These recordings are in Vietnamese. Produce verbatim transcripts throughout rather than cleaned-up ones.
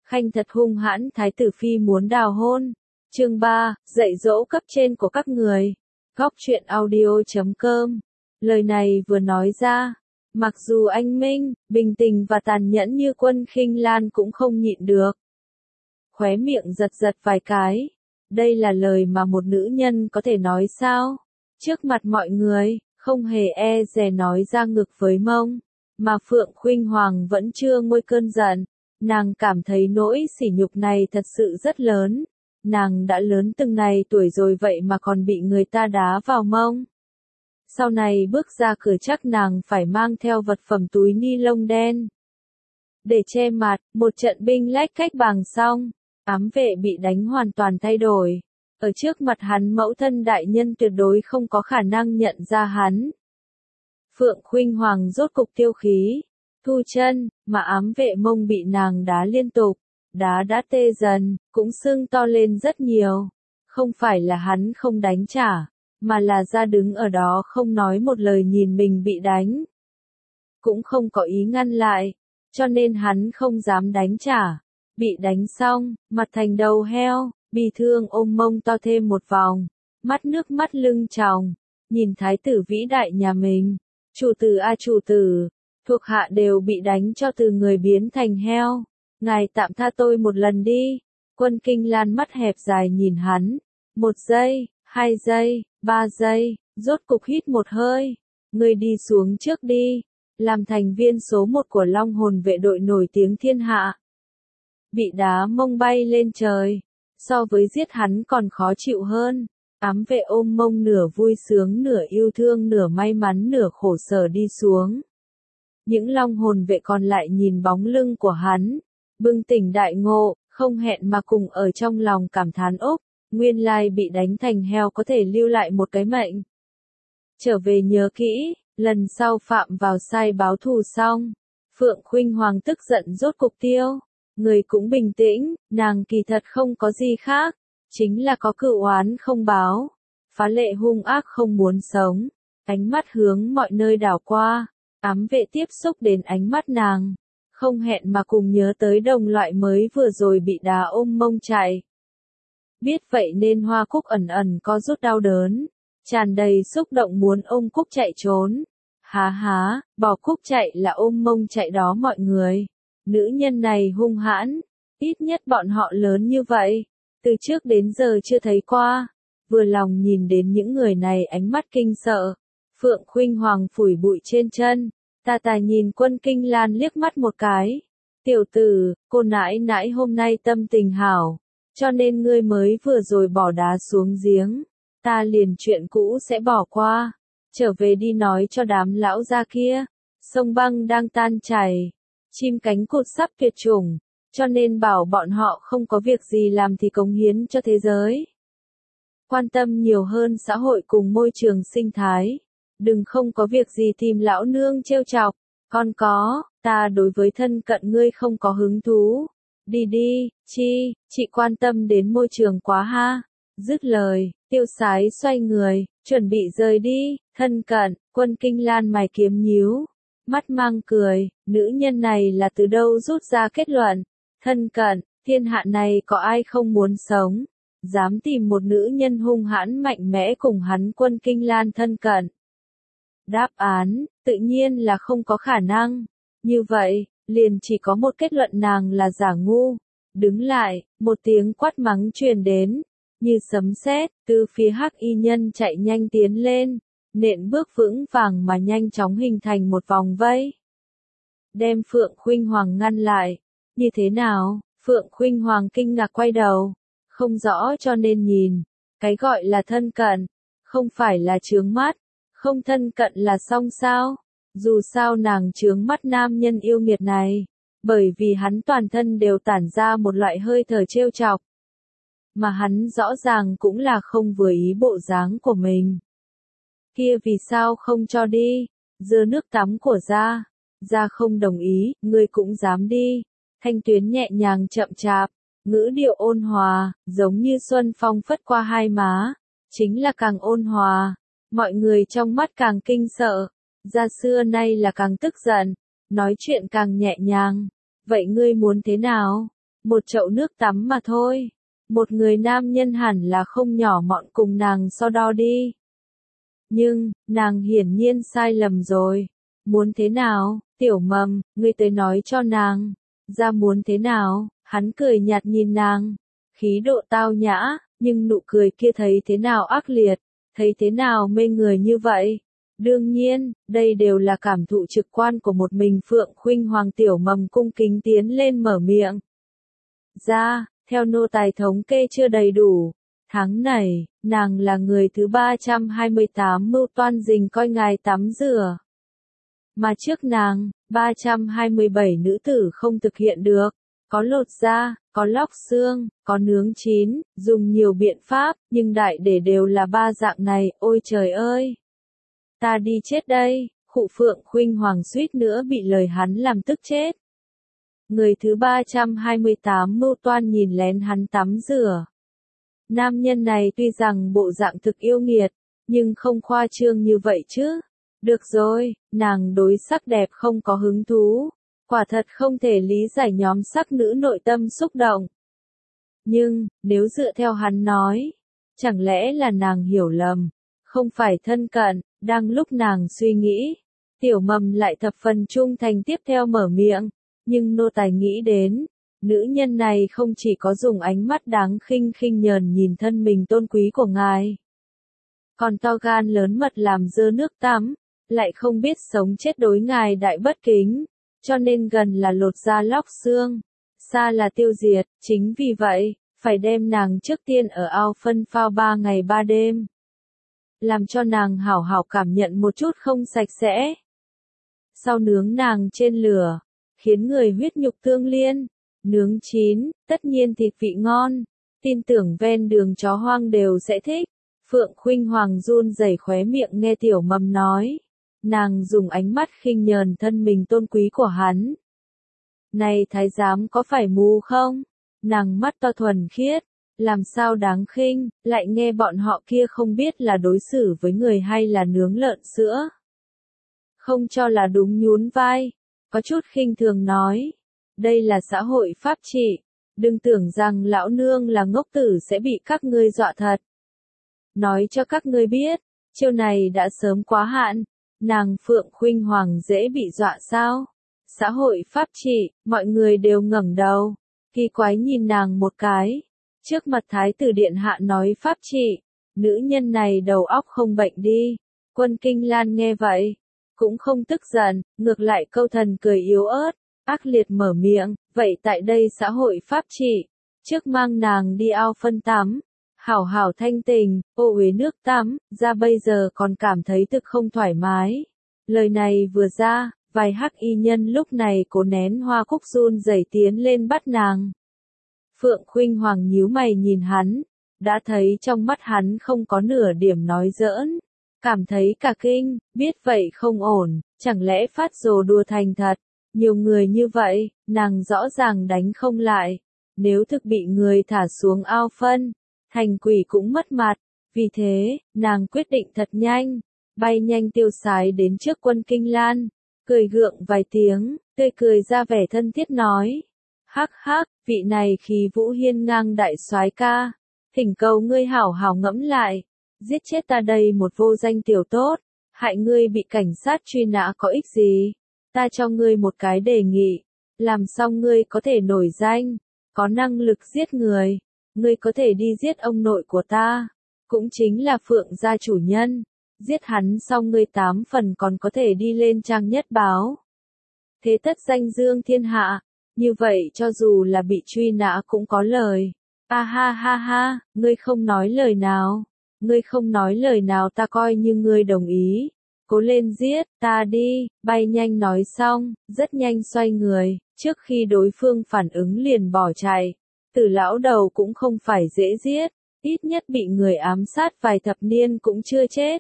Khanh thật hung hãn, thái tử phi muốn đào hôn. Chương ba, dạy dỗ cấp trên của các người. Góc truyện audio chấm com. Lời này vừa nói ra, mặc dù anh Minh, bình tĩnh và tàn nhẫn như Quân Khinh Lan cũng không nhịn được. Khóe miệng giật giật vài cái. Đây là lời mà một nữ nhân có thể nói sao? Trước mặt mọi người, không hề e dè nói ra ngực với mông. Mà Phượng Khuynh Hoàng vẫn chưa nguôi cơn giận. Nàng cảm thấy nỗi sỉ nhục này thật sự rất lớn. Nàng đã lớn từng này tuổi rồi vậy mà còn bị người ta đá vào mông. Sau này bước ra cửa chắc nàng phải mang theo vật phẩm túi ni lông đen. Để che mặt, một trận binh lách cách bàng xong, ám vệ bị đánh hoàn toàn thay đổi. Ở trước mặt hắn mẫu thân đại nhân tuyệt đối không có khả năng nhận ra hắn. Phượng Khuynh Hoàng rốt cục tiêu khí, thu chân, mà ám vệ mông bị nàng đá liên tục. Đá đã tê dần, cũng sưng to lên rất nhiều. Không phải là hắn không đánh trả, mà là ra đứng ở đó không nói một lời nhìn mình bị đánh. Cũng không có ý ngăn lại, cho nên hắn không dám đánh trả. Bị đánh xong, mặt thành đầu heo, bi thương ôm mông to thêm một vòng, mắt nước mắt lưng tròng, nhìn thái tử vĩ đại nhà mình. Chủ tử a chủ tử, thuộc hạ đều bị đánh cho từ người biến thành heo. Ngài tạm tha tôi một lần đi. Quân Kinh Lan mắt hẹp dài nhìn hắn. Một giây, hai giây, ba giây, rốt cục hít một hơi. Ngươi đi xuống trước đi. Làm thành viên số một của Long Hồn vệ đội nổi tiếng thiên hạ. Bị đá mông bay lên trời. So với giết hắn còn khó chịu hơn. Ám vệ ôm mông nửa vui sướng nửa yêu thương nửa may mắn nửa khổ sở đi xuống. Những Long Hồn vệ còn lại nhìn bóng lưng của hắn. Bừng tỉnh đại ngộ, không hẹn mà cùng ở trong lòng cảm thán ốc, nguyên lai bị đánh thành heo có thể lưu lại một cái mệnh. Trở về nhớ kỹ, lần sau phạm vào sai báo thù xong, Phượng Khuynh Hoàng tức giận rốt cục tiêu, người cũng bình tĩnh, nàng kỳ thật không có gì khác, chính là có cựu oán không báo, phá lệ hung ác không muốn sống, ánh mắt hướng mọi nơi đảo qua, ám vệ tiếp xúc đến ánh mắt nàng. Không hẹn mà cùng nhớ tới đồng loại mới vừa rồi bị đá ôm mông chạy. Biết vậy nên Hoa Cúc ẩn ẩn có rút đau đớn, tràn đầy xúc động muốn ôm Cúc chạy trốn. Há há, bỏ Cúc chạy là ôm mông chạy đó mọi người. Nữ nhân này hung hãn, ít nhất bọn họ lớn như vậy, từ trước đến giờ chưa thấy qua. Vừa lòng nhìn đến những người này ánh mắt kinh sợ. Phượng Khuynh Hoàng phủi bụi trên chân. Tà tà nhìn Quân Kinh Lan liếc mắt một cái. Tiểu tử, cô nãi nãi hôm nay tâm tình hảo, cho nên ngươi mới vừa rồi bỏ đá xuống giếng. Ta liền chuyện cũ sẽ bỏ qua. Trở về đi nói cho đám lão gia kia. Sông băng đang tan chảy. Chim cánh cụt sắp tuyệt chủng. Cho nên bảo bọn họ không có việc gì làm thì cống hiến cho thế giới. Quan tâm nhiều hơn xã hội cùng môi trường sinh thái. Đừng không có việc gì tìm lão nương trêu chọc, con có, ta đối với thân cận ngươi không có hứng thú. Đi đi, chi, chị quan tâm đến môi trường quá ha. Dứt lời, tiêu sái xoay người, chuẩn bị rời đi, thân cận, Quân Kinh Lan mày kiếm nhíu. Mắt mang cười, nữ nhân này là từ đâu rút ra kết luận. Thân cận, thiên hạ này có ai không muốn sống. Dám tìm một nữ nhân hung hãn mạnh mẽ cùng hắn Quân Kinh Lan thân cận. Đáp án, tự nhiên là không có khả năng. Như vậy, liền chỉ có một kết luận nàng là giả ngu. Đứng lại, một tiếng quát mắng truyền đến. Như sấm sét, từ phía hắc y nhân chạy nhanh tiến lên. Nện bước vững vàng mà nhanh chóng hình thành một vòng vây. Đem Phượng Khuynh Hoàng ngăn lại. Như thế nào? Phượng Khuynh Hoàng kinh ngạc quay đầu. Không rõ cho nên nhìn. Cái gọi là thân cận. Không phải là chướng mắt. Không thân cận là xong sao? Dù sao nàng chướng mắt nam nhân yêu nghiệt này, bởi vì hắn toàn thân đều tản ra một loại hơi thở trêu chọc. Mà hắn rõ ràng cũng là không vừa ý bộ dáng của mình. Kia vì sao không cho đi? Dơ nước tắm của Gia. Gia không đồng ý, ngươi cũng dám đi. Thanh tuyến nhẹ nhàng chậm chạp, ngữ điệu ôn hòa, giống như xuân phong phất qua hai má. Chính là càng ôn hòa. Mọi người trong mắt càng kinh sợ, Gia xưa nay là càng tức giận, nói chuyện càng nhẹ nhàng. Vậy ngươi muốn thế nào? một chậu nước tắm mà thôi. Một người nam nhân hẳn là không nhỏ mọn cùng nàng so đo đi. Nhưng, nàng hiển nhiên sai lầm rồi. Muốn thế nào, Tiểu Mầm, ngươi tới nói cho nàng. Ra muốn thế nào, hắn cười nhạt nhìn nàng. Khí độ tao nhã, nhưng nụ cười kia thấy thế nào ác liệt, thấy thế nào mê người như vậy. Đương nhiên, đây đều là cảm thụ trực quan của một mình Phượng Khuynh Hoàng. Tiểu Mầm cung kính tiến lên mở miệng. Ra, theo nô tài thống kê chưa đầy đủ. Tháng này, nàng là người thứ ba trăm hai mươi tám mưu toan rình coi ngài tắm rửa. Mà trước nàng, ba trăm hai mươi bảy nữ tử không thực hiện được. Có lột da, có lóc xương, có nướng chín, dùng nhiều biện pháp, nhưng đại để đều là ba dạng này, ôi trời ơi! Ta đi chết đây, Khụ Phượng Khuynh Hoàng suýt nữa bị lời hắn làm tức chết. Người thứ ba trăm hai mươi tám mưu toan nhìn lén hắn tắm rửa. Nam nhân này tuy rằng bộ dạng thực yêu nghiệt, nhưng không khoa trương như vậy chứ. Được rồi, nàng đối sắc đẹp không có hứng thú. Quả thật không thể lý giải nhóm sắc nữ nội tâm xúc động. Nhưng, nếu dựa theo hắn nói, chẳng lẽ là nàng hiểu lầm, không phải thân cận. Đang lúc nàng suy nghĩ, Tiểu Mầm lại thập phần trung thành tiếp theo mở miệng, nhưng nô tài nghĩ đến, nữ nhân này không chỉ có dùng ánh mắt đáng khinh khinh nhờn nhìn thân mình tôn quý của ngài, còn to gan lớn mật làm dơ nước tắm, lại không biết sống chết đối ngài đại bất kính, cho nên gần là lột da lóc xương, xa là tiêu diệt. Chính vì vậy, phải đem nàng trước tiên ở ao phân phao ba ngày ba đêm. Làm cho nàng hảo hảo cảm nhận một chút không sạch sẽ. Sau nướng nàng trên lửa, khiến người huyết nhục tương liên, nướng chín, tất nhiên thịt vị ngon, tin tưởng ven đường chó hoang đều sẽ thích. Phượng Khuynh Hoàng run rẩy khóe miệng nghe Tiểu Mầm nói, nàng dùng ánh mắt khinh nhờn thân mình tôn quý của hắn. Này thái giám có phải mù không? Nàng mắt to thuần khiết. Làm sao đáng khinh, lại nghe bọn họ kia không biết là đối xử với người hay là nướng lợn sữa. Không cho là đúng nhún vai, có chút khinh thường nói. Đây là xã hội pháp trị, đừng tưởng rằng lão nương là ngốc tử sẽ bị các ngươi dọa thật. Nói cho các ngươi biết, chiêu này đã sớm quá hạn, nàng Phượng Khuynh Hoàng dễ bị dọa sao? Xã hội pháp trị, mọi người đều ngẩng đầu, kỳ quái nhìn nàng một cái. Trước mặt Thái tử Điện Hạ nói pháp trị, nữ nhân này đầu óc không bệnh đi. Quân Kinh Lan nghe vậy, cũng không tức giận, ngược lại câu thần cười yếu ớt, ác liệt mở miệng, vậy tại đây xã hội pháp trị, trước mang nàng đi ao phân tắm, hảo hảo thanh tình, ô uế nước tắm, ra bây giờ còn cảm thấy thực không thoải mái. Lời này vừa ra, vài hắc y nhân lúc này cố nén hoa cúc run rẩy tiến lên bắt nàng. Phượng Khuynh Hoàng nhíu mày nhìn hắn, đã thấy trong mắt hắn không có nửa điểm nói giỡn, cảm thấy cả kinh, biết vậy không ổn, chẳng lẽ phát rồ đùa thành thật, nhiều người như vậy, nàng rõ ràng đánh không lại, nếu thực bị người thả xuống ao phân, thành quỷ cũng mất mặt, vì thế, nàng quyết định thật nhanh, bay nhanh tiêu sái đến trước Quân Kinh Lan, cười gượng vài tiếng, tươi cười ra vẻ thân thiết nói. Hắc hắc, vị này khí vũ hiên ngang đại soái ca, thỉnh cầu ngươi hảo hảo ngẫm lại, giết chết ta đây một vô danh tiểu tốt, hại ngươi bị cảnh sát truy nã có ích gì, ta cho ngươi một cái đề nghị, làm xong ngươi có thể nổi danh, có năng lực giết người, ngươi có thể đi giết ông nội của ta, cũng chính là Phượng gia chủ nhân, giết hắn xong ngươi tám phần còn có thể đi lên trang nhất báo. Thế tất danh dương thiên hạ. Như vậy cho dù là bị truy nã cũng có lời. A ha ha ha, ngươi không nói lời nào. Ngươi không nói lời nào ta coi như ngươi đồng ý. Cố lên giết, ta đi, bay nhanh nói xong, rất nhanh xoay người, trước khi đối phương phản ứng liền bỏ chạy. Tử lão đầu cũng không phải dễ giết, ít nhất bị người ám sát vài thập niên cũng chưa chết.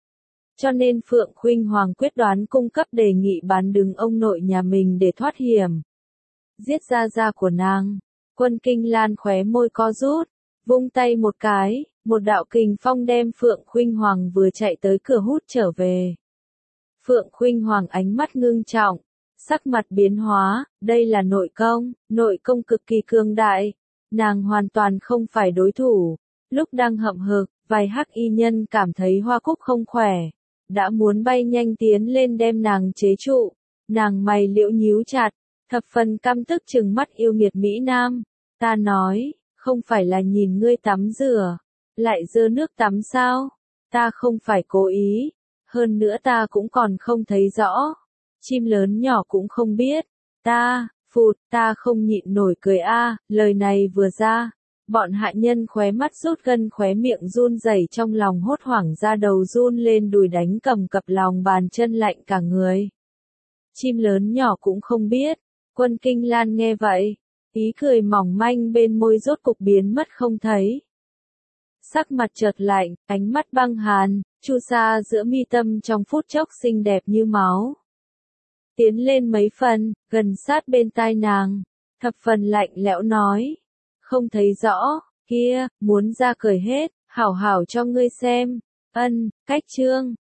Cho nên Phượng Khuynh Hoàng quyết đoán cung cấp đề nghị bán đứng ông nội nhà mình để thoát hiểm. Giết gia gia của nàng. Quân Kinh Lan khóe môi co rút, vung tay một cái, một đạo kình phong đem Phượng Khuynh Hoàng vừa chạy tới cửa hút trở về. Phượng Khuynh Hoàng ánh mắt ngưng trọng, Sắc mặt biến hóa, đây là nội công, nội công cực kỳ cường đại. Nàng hoàn toàn không phải đối thủ. Lúc đang hậm hực, vài hắc y nhân cảm thấy Hoa Cúc không khỏe. Đã muốn bay nhanh tiến lên đem nàng chế trụ. Nàng mày liễu nhíu chặt, thập phần căm tức trừng mắt yêu nghiệt Mỹ Nam. Ta nói, không phải là nhìn ngươi tắm rửa, lại dơ nước tắm sao? Ta không phải cố ý. Hơn nữa ta cũng còn không thấy rõ. Chim lớn nhỏ cũng không biết. Ta, phụt, ta không nhịn nổi cười a. Lời này vừa ra, bọn hạ nhân khóe mắt rút gân khóe miệng run rẩy trong lòng hốt hoảng ra đầu run lên đùi đánh cầm cập lòng bàn chân lạnh cả người. Chim lớn nhỏ cũng không biết. Quân Kinh Lan nghe vậy, ý cười mỏng manh bên môi rốt cục biến mất không thấy. Sắc mặt chợt lạnh, ánh mắt băng hàn, chu sa giữa mi tâm trong phút chốc xinh đẹp như máu. Tiến lên mấy phần, gần sát bên tai nàng, thập phần lạnh lẽo nói. Không thấy rõ, kia, muốn ra cởi hết, hảo hảo cho ngươi xem. Ân, cách trương.